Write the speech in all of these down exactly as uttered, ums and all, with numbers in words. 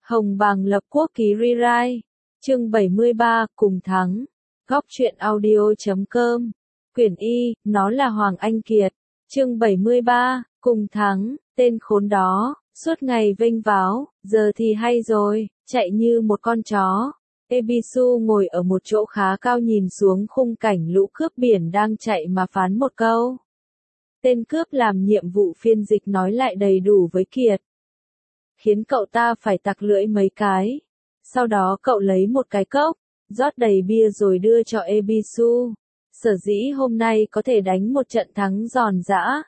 Hồng Bàng lập quốc ký rewrite. Chương bảy mươi ba, cùng thắng. Góc truyện audio chấm com. Quyển Y, nó là Hoàng Anh Kiệt. Chương bảy mươi ba, cùng thắng, tên khốn đó, suốt ngày vênh váo, giờ thì hay rồi, chạy như một con chó. Ebisu ngồi ở một chỗ khá cao nhìn xuống khung cảnh lũ cướp biển đang chạy mà phán một câu. Tên cướp làm nhiệm vụ phiên dịch nói lại đầy đủ với Kiệt. Khiến cậu ta phải tặc lưỡi mấy cái. Sau đó cậu lấy một cái cốc, rót đầy bia rồi đưa cho Ebisu. Sở dĩ hôm nay có thể đánh một trận thắng giòn giã.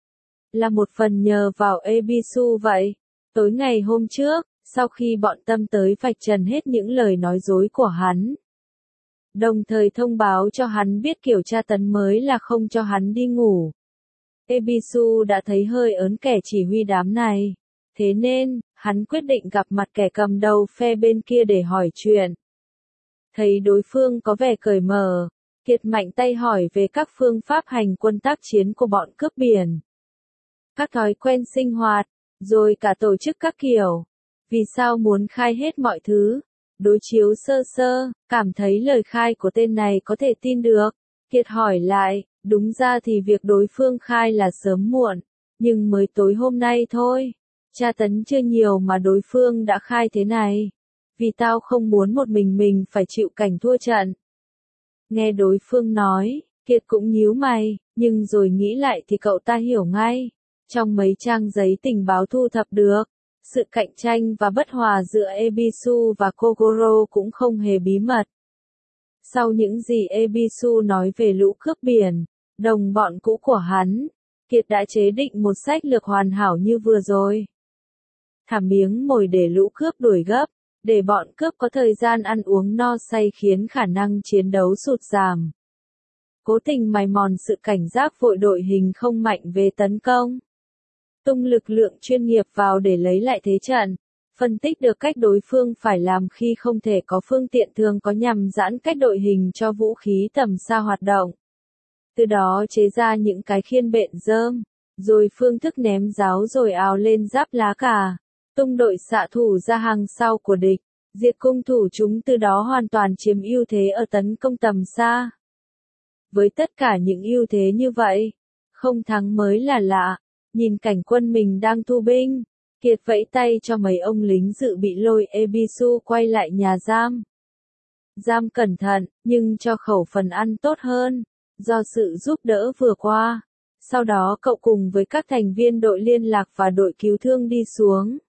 Là một phần nhờ vào Ebisu vậy. Tối ngày hôm trước, sau khi bọn Tâm tới vạch trần hết những lời nói dối của hắn. Đồng thời thông báo cho hắn biết kiểu tra tấn mới là không cho hắn đi ngủ. Ebisu đã thấy hơi ớn kẻ chỉ huy đám này. Thế nên, hắn quyết định gặp mặt kẻ cầm đầu phe bên kia để hỏi chuyện. Thấy đối phương có vẻ cởi mở, Kiệt mạnh tay hỏi về các phương pháp hành quân tác chiến của bọn cướp biển. Các thói quen sinh hoạt, rồi cả tổ chức các kiểu. Vì sao muốn khai hết mọi thứ? Đối chiếu sơ sơ, cảm thấy lời khai của tên này có thể tin được. Kiệt hỏi lại, đúng ra thì việc đối phương khai là sớm muộn, nhưng mới tối hôm nay thôi. Tra tấn chưa nhiều mà đối phương đã khai thế này. Vì tao không muốn một mình mình phải chịu cảnh thua trận. Nghe đối phương nói, Kiệt cũng nhíu mày, nhưng rồi nghĩ lại thì cậu ta hiểu ngay. Trong mấy trang giấy tình báo thu thập được, sự cạnh tranh và bất hòa giữa Ebisu và Kogoro cũng không hề bí mật. Sau những gì Ebisu nói về lũ cướp biển, đồng bọn cũ của hắn, Kiệt đã chế định một sách lược hoàn hảo như vừa rồi. Thả miếng mồi để lũ cướp đuổi gấp, để bọn cướp có thời gian ăn uống no say khiến khả năng chiến đấu sụt giảm. Cố tình mài mòn sự cảnh giác vội đội hình không mạnh về tấn công. Tung lực lượng chuyên nghiệp vào để lấy lại thế trận. Phân tích được cách đối phương phải làm khi không thể có phương tiện thường có nhằm giãn cách đội hình cho vũ khí tầm xa hoạt động. Từ đó chế ra những cái khiên bện rơm, rồi phương thức ném giáo rồi ào lên giáp lá cà. Tung đội xạ thủ ra hàng sau của địch, diệt cung thủ chúng từ đó hoàn toàn chiếm ưu thế ở tấn công tầm xa. Với tất cả những ưu thế như vậy, không thắng mới là lạ. Nhìn cảnh quân mình đang thu binh, Kiệt vẫy tay cho mấy ông lính dự bị lôi Ebisu quay lại nhà giam. Giam cẩn thận, nhưng cho khẩu phần ăn tốt hơn, do sự giúp đỡ vừa qua. Sau đó cậu cùng với các thành viên đội liên lạc và đội cứu thương đi xuống.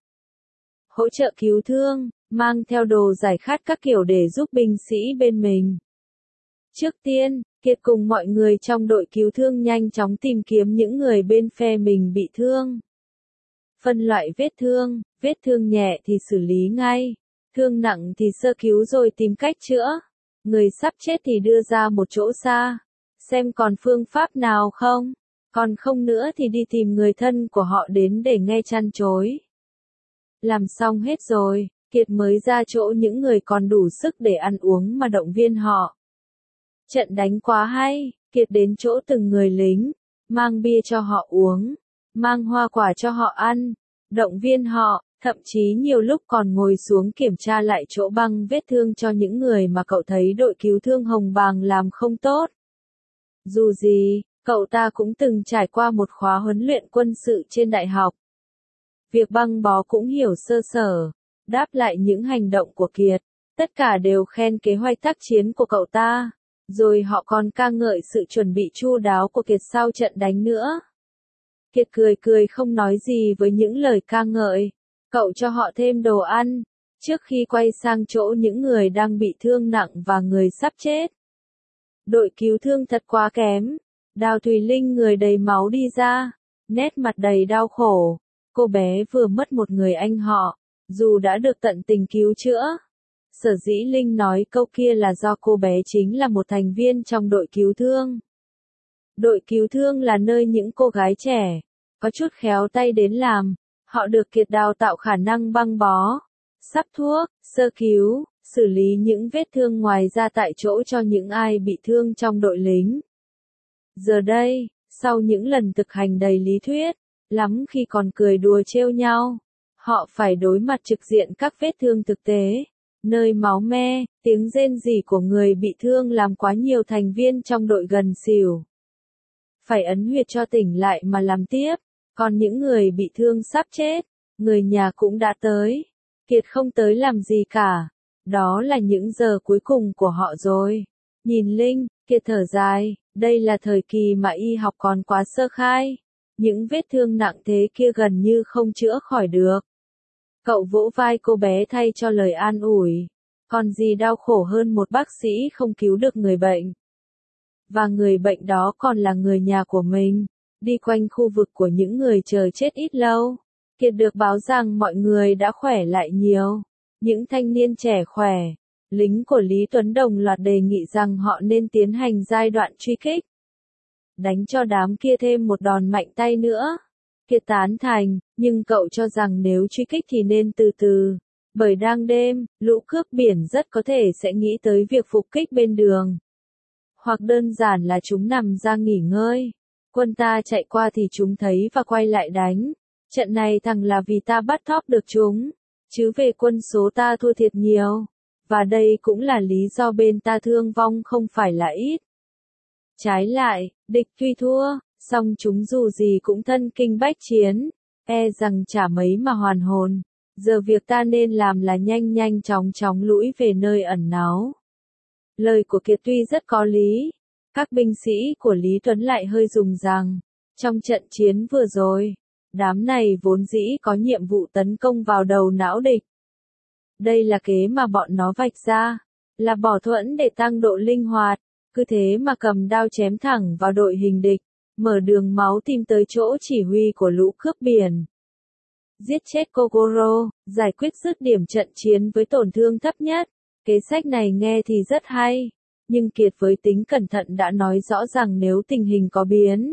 Hỗ trợ cứu thương, mang theo đồ giải khát các kiểu để giúp binh sĩ bên mình. Trước tiên, Kiệt cùng mọi người trong đội cứu thương nhanh chóng tìm kiếm những người bên phe mình bị thương. Phân loại vết thương, vết thương nhẹ thì xử lý ngay, thương nặng thì sơ cứu rồi tìm cách chữa. Người sắp chết thì đưa ra một chỗ xa, xem còn phương pháp nào không, còn không nữa thì đi tìm người thân của họ đến để nghe chăn chối. Làm xong hết rồi, Kiệt mới ra chỗ những người còn đủ sức để ăn uống mà động viên họ. Trận đánh quá hay, Kiệt đến chỗ từng người lính, mang bia cho họ uống, mang hoa quả cho họ ăn, động viên họ, thậm chí nhiều lúc còn ngồi xuống kiểm tra lại chỗ băng vết thương cho những người mà cậu thấy đội cứu thương Hồng Bàng làm không tốt. Dù gì, cậu ta cũng từng trải qua một khóa huấn luyện quân sự trên đại học. Việc băng bó cũng hiểu sơ sở, đáp lại những hành động của Kiệt, tất cả đều khen kế hoạch tác chiến của cậu ta. Rồi họ còn ca ngợi sự chuẩn bị chu đáo của Kiệt sau trận đánh nữa. Kiệt cười cười không nói gì với những lời ca ngợi. Cậu cho họ thêm đồ ăn, trước khi quay sang chỗ những người đang bị thương nặng và người sắp chết. Đội cứu thương thật quá kém. Đào Thùy Linh người đầy máu đi ra, nét mặt đầy đau khổ. Cô bé vừa mất một người anh họ, dù đã được tận tình cứu chữa. Sở dĩ Linh nói câu kia là do cô bé chính là một thành viên trong đội cứu thương. Đội cứu thương là nơi những cô gái trẻ, có chút khéo tay đến làm, họ được Kiệt đào tạo khả năng băng bó, sắp thuốc, sơ cứu, xử lý những vết thương ngoài ra tại chỗ cho những ai bị thương trong đội lính. Giờ đây, sau những lần thực hành đầy lý thuyết, lắm khi còn cười đùa trêu nhau, Họ phải đối mặt trực diện các vết thương thực tế, nơi máu me, tiếng rên rỉ của người bị thương làm quá nhiều thành viên trong đội gần xỉu. Phải ấn huyệt cho tỉnh lại mà làm tiếp, còn những người bị thương sắp chết, người nhà cũng đã tới. Kiệt không tới làm gì cả, đó là những giờ cuối cùng của họ rồi. Nhìn Linh, Kiệt thở dài, đây là thời kỳ mà y học còn quá sơ khai. Những vết thương nặng thế kia gần như không chữa khỏi được. Cậu vỗ vai cô bé thay cho lời an ủi. Còn gì đau khổ hơn một bác sĩ không cứu được người bệnh. Và người bệnh đó còn là người nhà của mình. Đi quanh khu vực của những người chờ chết ít lâu. Kiệt được báo rằng mọi người đã khỏe lại nhiều. Những thanh niên trẻ khỏe. Lính của Lý Tuấn đồng loạt đề nghị rằng họ nên tiến hành giai đoạn truy kích. Đánh cho đám kia thêm một đòn mạnh tay nữa. Kiệt tán thành, nhưng cậu cho rằng nếu truy kích thì nên từ từ. Bởi đang đêm, lũ cướp biển rất có thể sẽ nghĩ tới việc phục kích bên đường. Hoặc đơn giản là chúng nằm ra nghỉ ngơi. Quân ta chạy qua thì chúng thấy và quay lại đánh. Trận này thằng là vì ta bắt thóp được chúng. Chứ về quân số ta thua thiệt nhiều. Và đây cũng là lý do bên ta thương vong không phải là ít. Trái lại, địch tuy thua, song chúng dù gì cũng thân kinh bách chiến, e rằng chả mấy mà hoàn hồn. Giờ việc ta nên làm là nhanh nhanh chóng chóng lũi về nơi ẩn náu. Lời của Kiệt tuy rất có lý, các binh sĩ của Lý Tuấn lại hơi dùng rằng, trong trận chiến vừa rồi, đám này vốn dĩ có nhiệm vụ tấn công vào đầu não địch. Đây là kế mà bọn nó vạch ra, là bỏ thuẫn để tăng độ linh hoạt, cứ thế mà cầm đao chém thẳng vào đội hình địch, mở đường máu tìm tới chỗ chỉ huy của lũ cướp biển. Giết chết Kogoro, giải quyết dứt điểm trận chiến với tổn thương thấp nhất. Kế sách này nghe thì rất hay, nhưng Kiệt với tính cẩn thận đã nói rõ rằng nếu tình hình có biến,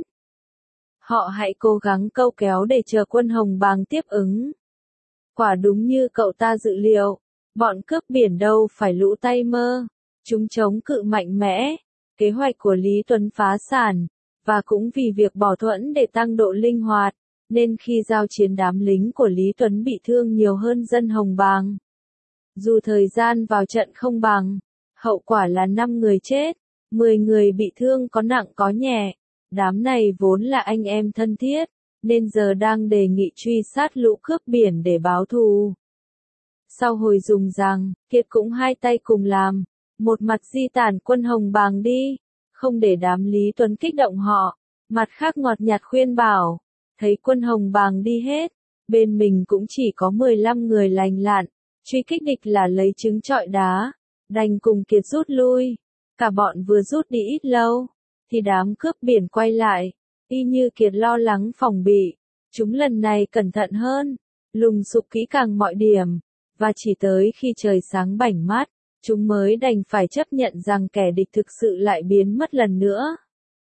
họ hãy cố gắng câu kéo để chờ quân Hồng Bàng tiếp ứng. Quả đúng như cậu ta dự liệu, bọn cướp biển đâu phải lũ tay mơ, chúng chống cự mạnh mẽ. Kế hoạch của Lý Tuấn phá sản, và cũng vì việc bỏ thuẫn để tăng độ linh hoạt, nên khi giao chiến đám lính của Lý Tuấn bị thương nhiều hơn dân Hồng Bàng. Dù thời gian vào trận không bằng, hậu quả là năm người chết, mười người bị thương có nặng có nhẹ. Đám này vốn là anh em thân thiết, nên giờ đang đề nghị truy sát lũ cướp biển để báo thù. Sau hồi dùng rằng, Kiệt cũng hai tay cùng làm, một mặt di tản quân Hồng Bàng đi, không để đám Lý Tuấn kích động họ, mặt khác ngọt nhạt khuyên bảo, thấy quân Hồng Bàng đi hết, bên mình cũng chỉ có mười lăm người lành lặn, truy kích địch là lấy trứng trọi đá, đành cùng Kiệt rút lui. Cả bọn vừa rút đi ít lâu, thì đám cướp biển quay lại, y như Kiệt lo lắng phòng bị, chúng lần này cẩn thận hơn, lùng sục kỹ càng mọi điểm, và chỉ tới khi trời sáng bảnh mắt, chúng mới đành phải chấp nhận rằng kẻ địch thực sự lại biến mất lần nữa.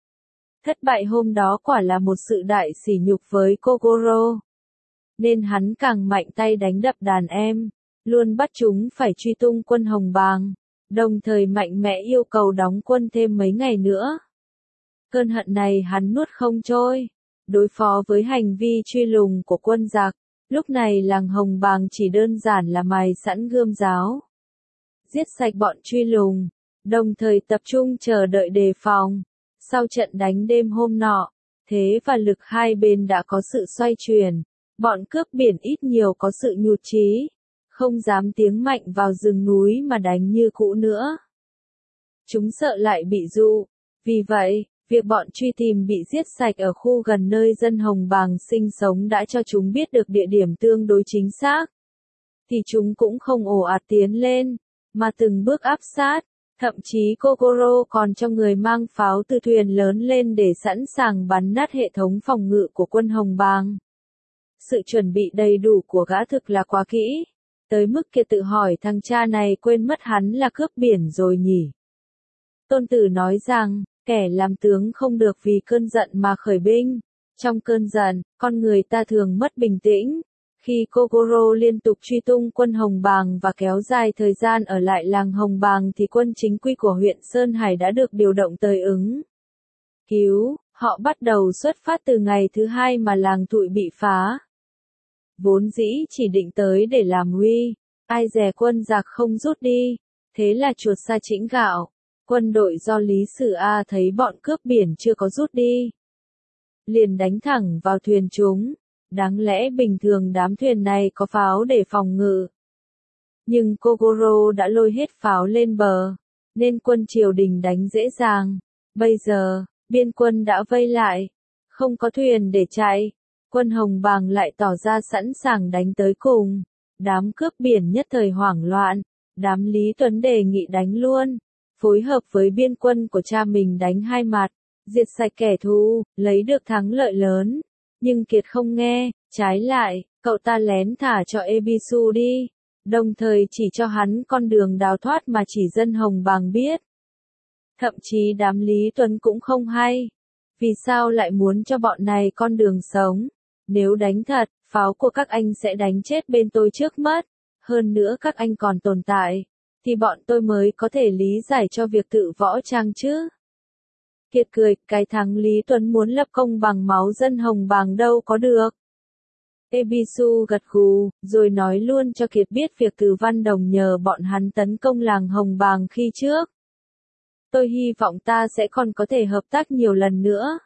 Thất bại hôm đó quả là một sự đại sỉ nhục với Kogoro, nên hắn càng mạnh tay đánh đập đàn em, luôn bắt chúng phải truy tung quân Hồng Bàng, đồng thời mạnh mẽ yêu cầu đóng quân thêm mấy ngày nữa. Cơn hận này hắn nuốt không trôi, đối phó với hành vi truy lùng của quân giặc, lúc này làng Hồng Bàng chỉ đơn giản là mài sẵn gươm giáo. Giết sạch bọn truy lùng, đồng thời tập trung chờ đợi đề phòng. Sau trận đánh đêm hôm nọ, thế và lực hai bên đã có sự xoay chuyển, bọn cướp biển ít nhiều có sự nhụt chí, không dám tiếng mạnh vào rừng núi mà đánh như cũ nữa. Chúng sợ lại bị dụ, vì vậy, việc bọn truy tìm bị giết sạch ở khu gần nơi dân Hồng Bàng sinh sống đã cho chúng biết được địa điểm tương đối chính xác. Thì chúng cũng không ồ ạt tiến lên, mà từng bước áp sát. Thậm chí Kogoro còn cho người mang pháo từ thuyền lớn lên để sẵn sàng bắn nát hệ thống phòng ngự của quân Hồng Bàng. Sự chuẩn bị đầy đủ của gã thực là quá kỹ, tới mức Kiệt tự hỏi thằng cha này quên mất hắn là cướp biển rồi nhỉ. Tôn Tử nói rằng, kẻ làm tướng không được vì cơn giận mà khởi binh. Trong cơn giận, con người ta thường mất bình tĩnh. Khi Kogoro liên tục truy tung quân Hồng Bàng và kéo dài thời gian ở lại làng Hồng Bàng thì quân chính quy của huyện Sơn Hải đã được điều động tới ứng cứu, họ bắt đầu xuất phát từ ngày thứ hai mà làng Thụy bị phá. vốn dĩ chỉ định tới để làm nguy, ai dè quân giặc không rút đi, thế là chuột sa chĩnh gạo. Quân đội do Lý Sử A thấy bọn cướp biển chưa có rút đi, liền đánh thẳng vào thuyền chúng. Đáng lẽ bình thường đám thuyền này có pháo để phòng ngự, nhưng Kogoro đã lôi hết pháo lên bờ, nên quân triều đình đánh dễ dàng. Bây giờ, biên quân đã vây lại, không có thuyền để chạy, quân Hồng Bàng lại tỏ ra sẵn sàng đánh tới cùng. Đám cướp biển nhất thời hoảng loạn, đám Lý Tuấn đề nghị đánh luôn, phối hợp với biên quân của cha mình đánh hai mặt, diệt sạch kẻ thù, lấy được thắng lợi lớn. Nhưng Kiệt không nghe, trái lại, cậu ta lén thả cho Ebisu đi, đồng thời chỉ cho hắn con đường đào thoát mà chỉ dân Hồng Bàng biết. Thậm chí đám Lý Tuấn cũng không hay, vì sao lại muốn cho bọn này con đường sống? Nếu đánh thật, pháo của các anh sẽ đánh chết bên tôi trước mất, hơn nữa các anh còn tồn tại, thì bọn tôi mới có thể lý giải cho việc tự võ trang chứ. Kiệt cười, cái thằng Lý Tuấn muốn lập công bằng máu dân Hồng Bàng đâu có được. Ebisu gật gù, rồi nói luôn cho Kiệt biết việc Từ Văn Đồng nhờ bọn hắn tấn công làng Hồng Bàng khi trước. Tôi hy vọng ta sẽ còn có thể hợp tác nhiều lần nữa.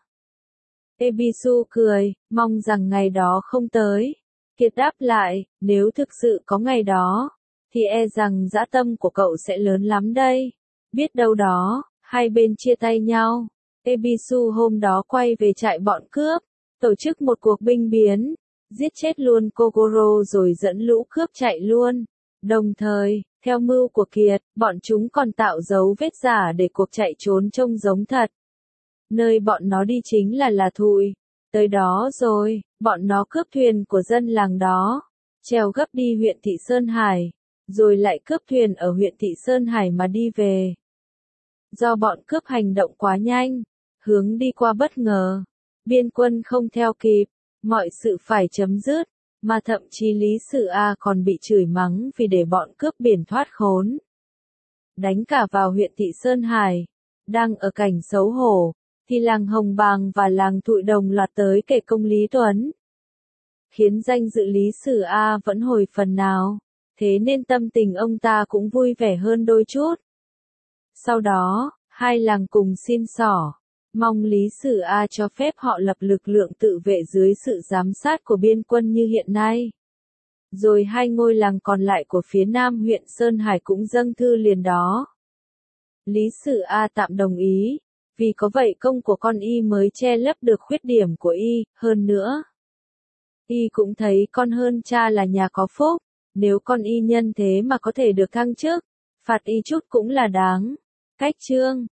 Ebisu cười, mong rằng ngày đó không tới. Kiệt đáp lại, nếu thực sự có ngày đó, thì e rằng dã tâm của cậu sẽ lớn lắm đây. Biết đâu đó, hai bên chia tay nhau. Ebisu hôm đó quay về trại bọn cướp, tổ chức một cuộc binh biến, giết chết luôn Kogoro rồi dẫn lũ cướp chạy luôn. Đồng thời, theo mưu của Kiệt, bọn chúng còn tạo dấu vết giả để cuộc chạy trốn trông giống thật. Nơi bọn nó đi chính là Là Thụi. Tới đó rồi, bọn nó cướp thuyền của dân làng đó, trèo gấp đi huyện Thị Sơn Hải, rồi lại cướp thuyền ở huyện Thị Sơn Hải mà đi về. Do bọn cướp hành động quá nhanh, hướng đi qua bất ngờ, biên quân không theo kịp, mọi sự phải chấm dứt, mà thậm chí Lý Sử A còn bị chửi mắng vì để bọn cướp biển thoát khốn. Đánh cả vào huyện Thị Sơn Hải, đang ở cảnh xấu hổ, thì làng Hồng Bàng và làng Thụi đồng loạt tới kể công Lý Tuấn, khiến danh dự Lý Sử A vẫn hồi phần nào, thế nên tâm tình ông ta cũng vui vẻ hơn đôi chút. Sau đó, hai làng cùng xin xỏ, mong Lý Sử A cho phép họ lập lực lượng tự vệ dưới sự giám sát của biên quân như hiện nay. Rồi hai ngôi làng còn lại của phía nam huyện Sơn Hải cũng dâng thư liền đó. Lý Sử A tạm đồng ý, vì có vậy công của con y mới che lấp được khuyết điểm của y, hơn nữa. Y cũng thấy con hơn cha là nhà có phúc, nếu con y nhân thế mà có thể được thăng chức, phạt y chút cũng là đáng. Cách chương